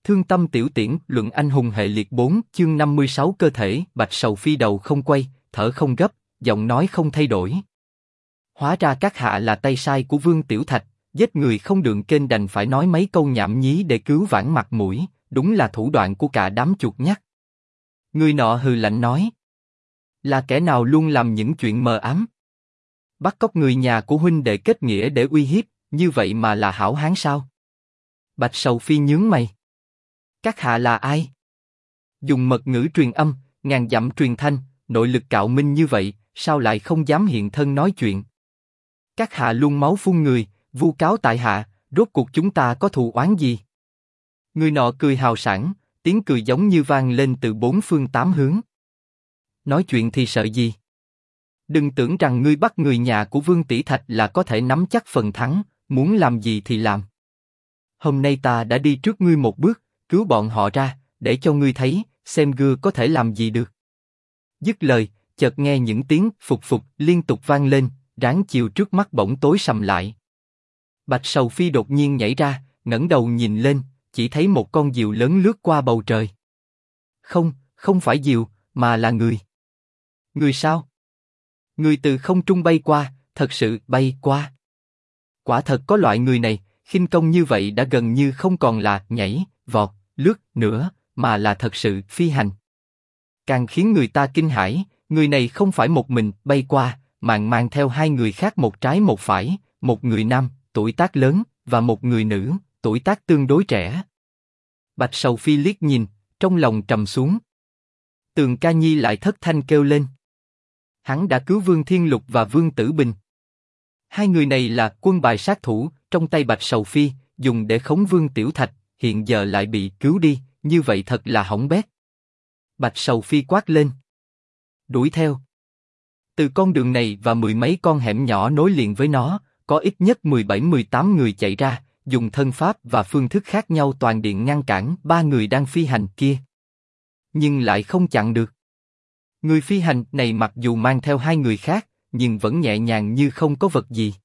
Thương tâm tiểu tiễn, luận anh hùng hệ liệt 4, chương 56 cơ thể, Bạch Sầu Phi đầu không quay, thở không gấp, giọng nói không thay đổi. Hóa ra các hạ là tay sai của Vương Tiểu Thạch, giết người không đường kênh đành phải nói mấy câu nhảm nhí để cứu vãn mặt mũi, đúng là thủ đoạn của cả đám chuột nhắt. Người nọ hừ lạnh nói. Là kẻ nào luôn làm những chuyện mờ ám? Bắt cóc người nhà của huynh đệ kết nghĩa để uy hiếp, như vậy mà là hảo hán sao? Bạch Sầu Phi nhướng mày. Các hạ là ai? Dùng mật ngữ truyền âm, ngàn dặm truyền thanh, nội lực cạo minh như vậy, sao lại không dám hiện thân nói chuyện? Các hạ luôn máu phun người, vu cáo tại hạ, rốt cuộc chúng ta có thù oán gì? Người nọ cười hào sảng, tiếng cười giống như vang lên từ bốn phương tám hướng. Nói chuyện thì sợ gì? Đừng tưởng rằng ngươi bắt người nhà của Vương Tỷ Thạch là có thể nắm chắc phần thắng, muốn làm gì thì làm. Hôm nay ta đã đi trước ngươi một bước, cứu bọn họ ra, để cho ngươi thấy, xem gưa có thể làm gì được. Dứt lời, chợt nghe những tiếng phục phục liên tục vang lên, ráng chiều trước mắt bỗng tối sầm lại. Bạch Sầu Phi đột nhiên nhảy ra, ngẩng đầu nhìn lên, chỉ thấy một con diều lớn lướt qua bầu trời. Không, không phải diều, mà là người. Người sao? Người từ không trung bay qua, thật sự bay qua. Quả thật có loại người này, khinh công như vậy đã gần như không còn là nhảy, vọt, lướt nữa, mà là thật sự phi hành. Càng khiến người ta kinh hãi, người này không phải một mình bay qua, mà mang theo hai người khác một trái một phải, một người nam, tuổi tác lớn, và một người nữ, tuổi tác tương đối trẻ. Bạch Sầu Phi liếc nhìn, trong lòng trầm xuống. Tường Ca Nhi lại thất thanh kêu lên. Hắn đã cứu Vương Thiên Lục và Vương Tử Bình. Hai người này là quân bài sát thủ, trong tay Bạch Sầu Phi, dùng để khống Vương Tiểu Thạch, hiện giờ lại bị cứu đi, như vậy thật là hỏng bét. Bạch Sầu Phi quát lên. Đuổi theo. Từ con đường này và mười mấy con hẻm nhỏ nối liền với nó, có ít nhất 17-18 người chạy ra, dùng thân pháp và phương thức khác nhau toàn điện ngăn cản ba người đang phi hành kia. Nhưng lại không chặn được. Người phi hành này mặc dù mang theo hai người khác, nhưng vẫn nhẹ nhàng như không có vật gì.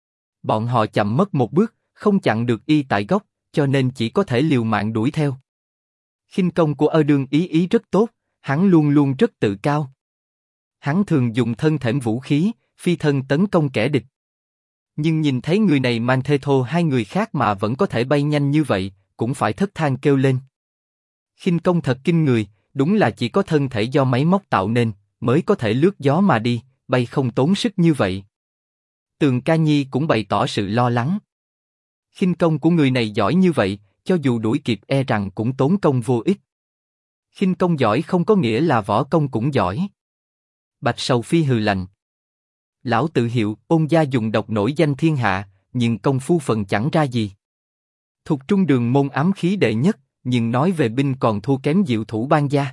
Bọn họ chậm mất một bước, không chặn được y tại gốc, cho nên chỉ có thể liều mạng đuổi theo. Khinh công của Đương Ý rất tốt, hắn luôn luôn rất tự cao. Hắn thường dùng thân thễm vũ khí, phi thân tấn công kẻ địch. Nhưng nhìn thấy người này mang thê thô hai người khác mà vẫn có thể bay nhanh như vậy, cũng phải thất than kêu lên. Khinh công thật kinh người, đúng là chỉ có thân thể do máy móc tạo nên, mới có thể lướt gió mà đi, bay không tốn sức như vậy. Tường Ca Nhi cũng bày tỏ sự lo lắng. Khinh công của người này giỏi như vậy, cho dù đuổi kịp e rằng cũng tốn công vô ích. Khinh công giỏi không có nghĩa là võ công cũng giỏi. Bạch Sầu Phi hừ lạnh. Lão tự hiệu Ôn gia dùng độc nổi danh thiên hạ, nhưng công phu phần chẳng ra gì. Thuộc trung đường môn ám khí đệ nhất, nhưng nói về binh còn thua kém diệu thủ Ban gia.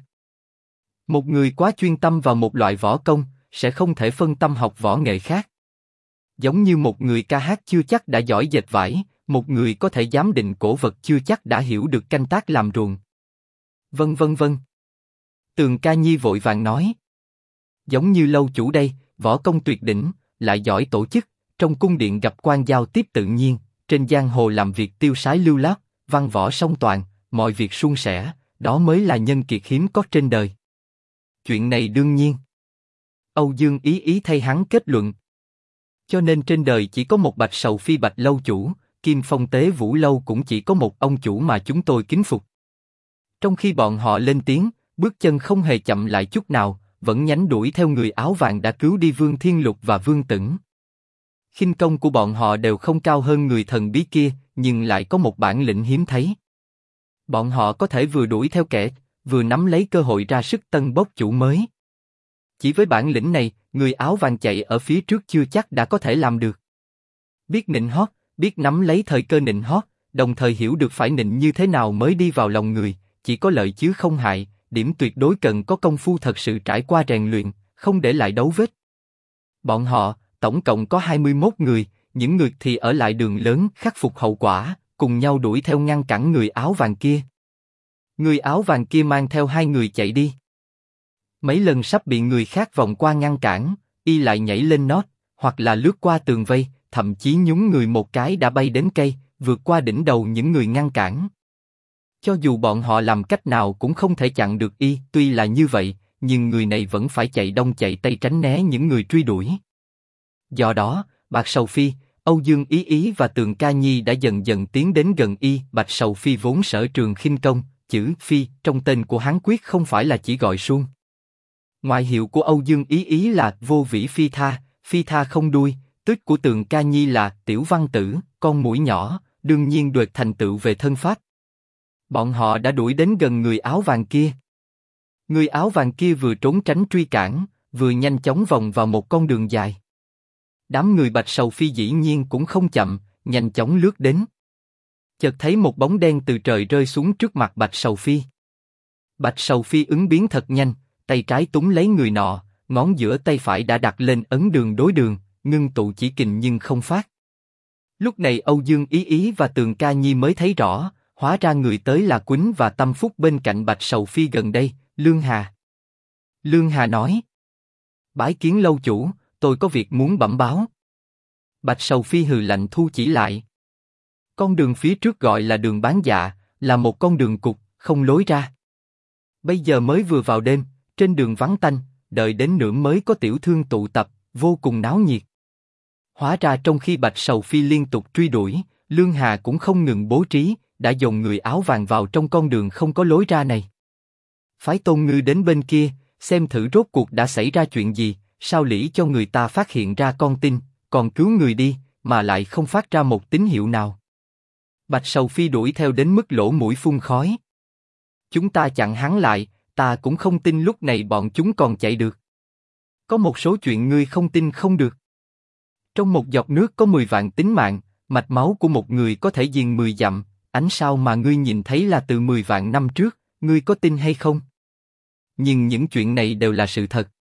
Một người quá chuyên tâm vào một loại võ công, sẽ không thể phân tâm học võ nghệ khác. Giống như một người ca hát chưa chắc đã giỏi dệt vải, một người có thể giám định cổ vật chưa chắc đã hiểu được canh tác làm ruộng. Vân vân vân. Tường Ca Nhi vội vàng nói. Giống như lâu chủ đây, võ công tuyệt đỉnh, lại giỏi tổ chức, trong cung điện gặp quan giao tiếp tự nhiên, trên giang hồ làm việc tiêu sái lưu loát, văn võ song toàn, mọi việc suôn sẻ, đó mới là nhân kiệt hiếm có trên đời. Chuyện này đương nhiên. Âu Dương Ý thay hắn kết luận. Cho nên trên đời chỉ có một Bạch Sầu Phi Bạch lâu chủ, Kim Phong Tế Vũ lâu cũng chỉ có một ông chủ mà chúng tôi kính phục. Trong khi bọn họ lên tiếng, bước chân không hề chậm lại chút nào, vẫn nhánh đuổi theo người áo vàng đã cứu đi Vương Thiên Lục và Vương Tửng. Khinh công của bọn họ đều không cao hơn người thần bí kia, nhưng lại có một bản lĩnh hiếm thấy. Bọn họ có thể vừa đuổi theo kẻ, vừa nắm lấy cơ hội ra sức tân bốc chủ mới. Chỉ với bản lĩnh này, người áo vàng chạy ở phía trước chưa chắc đã có thể làm được. Biết nịnh hót, biết nắm lấy thời cơ nịnh hót, đồng thời hiểu được phải nịnh như thế nào mới đi vào lòng người, chỉ có lợi chứ không hại, điểm tuyệt đối cần có công phu thật sự trải qua rèn luyện, không để lại dấu vết. Bọn họ, tổng cộng có 21 người, những người thì ở lại đường lớn khắc phục hậu quả, cùng nhau đuổi theo ngăn cản người áo vàng kia. Người áo vàng kia mang theo hai người chạy đi. Mấy lần sắp bị người khác vòng qua ngăn cản, y lại nhảy lên nót, hoặc là lướt qua tường vây, thậm chí nhún người một cái đã bay đến cây, vượt qua đỉnh đầu những người ngăn cản. Cho dù bọn họ làm cách nào cũng không thể chặn được y, tuy là như vậy, nhưng người này vẫn phải chạy đông chạy tây tránh né những người truy đuổi. Do đó, Bạch Sầu Phi, Âu Dương Ý Ý và Tường Ca Nhi đã dần dần tiến đến gần y. Bạch Sầu Phi vốn sở trường khinh công, chữ Phi trong tên của hắn quyết không phải là chỉ gọi suông. Ngoại hiệu của Âu Dương Ý Ý là Vô Vĩ Phi tha không đuôi. Tước của Tường Ca Nhi là Tiểu Văn Tử, con muỗi nhỏ, đương nhiên đoạt thành tựu về thân pháp. Bọn họ đã đuổi đến gần người áo vàng kia. Người áo vàng kia vừa trốn tránh truy cản, vừa nhanh chóng vòng vào một con đường dài. Đám người Bạch Sầu Phi dĩ nhiên cũng không chậm, nhanh chóng lướt đến. Chợt thấy một bóng đen từ trời rơi xuống trước mặt Bạch Sầu Phi. Bạch Sầu Phi ứng biến thật nhanh, tay trái túm lấy người nọ, ngón giữa tay phải đã đặt lên ấn đường đối đường, ngưng tụ chỉ kình nhưng không phát. Lúc này Âu Dương Ý Ý và Tường Ca Nhi mới thấy rõ, hóa ra người tới là Quýnh và Tâm Phúc bên cạnh Bạch Sầu Phi gần đây, Lương Hà. Lương Hà nói: Bái kiến lâu chủ, tôi có việc muốn bẩm báo. Bạch Sầu Phi hừ lạnh thu chỉ lại. Con đường phía trước gọi là đường Bán Dạ, là một con đường cụt, không lối ra. Bây giờ mới vừa vào đêm, trên đường vắng tanh, đợi đến nửa mới có tiểu thương tụ tập, vô cùng náo nhiệt. Hóa ra trong khi Bạch Sầu Phi liên tục truy đuổi, Lương Hà cũng không ngừng bố trí, đã dồn người áo vàng vào trong con đường không có lối ra này. Phái Tôn Ngư đến bên kia, xem thử rốt cuộc đã xảy ra chuyện gì, sao lỉ cho người ta phát hiện ra con tin, còn cứu người đi, mà lại không phát ra một tín hiệu nào. Bạch Sầu Phi đuổi theo đến mức lỗ mũi phun khói. Chúng ta chặn hắn lại, ta cũng không tin lúc này bọn chúng còn chạy được. Có một số chuyện ngươi không tin không được. Trong một giọt nước có 10 vạn tính mạng, mạch máu của một người có thể diền 10 dặm, ánh sao mà ngươi nhìn thấy là từ 10 vạn năm trước, ngươi có tin hay không? Nhưng những chuyện này đều là sự thật.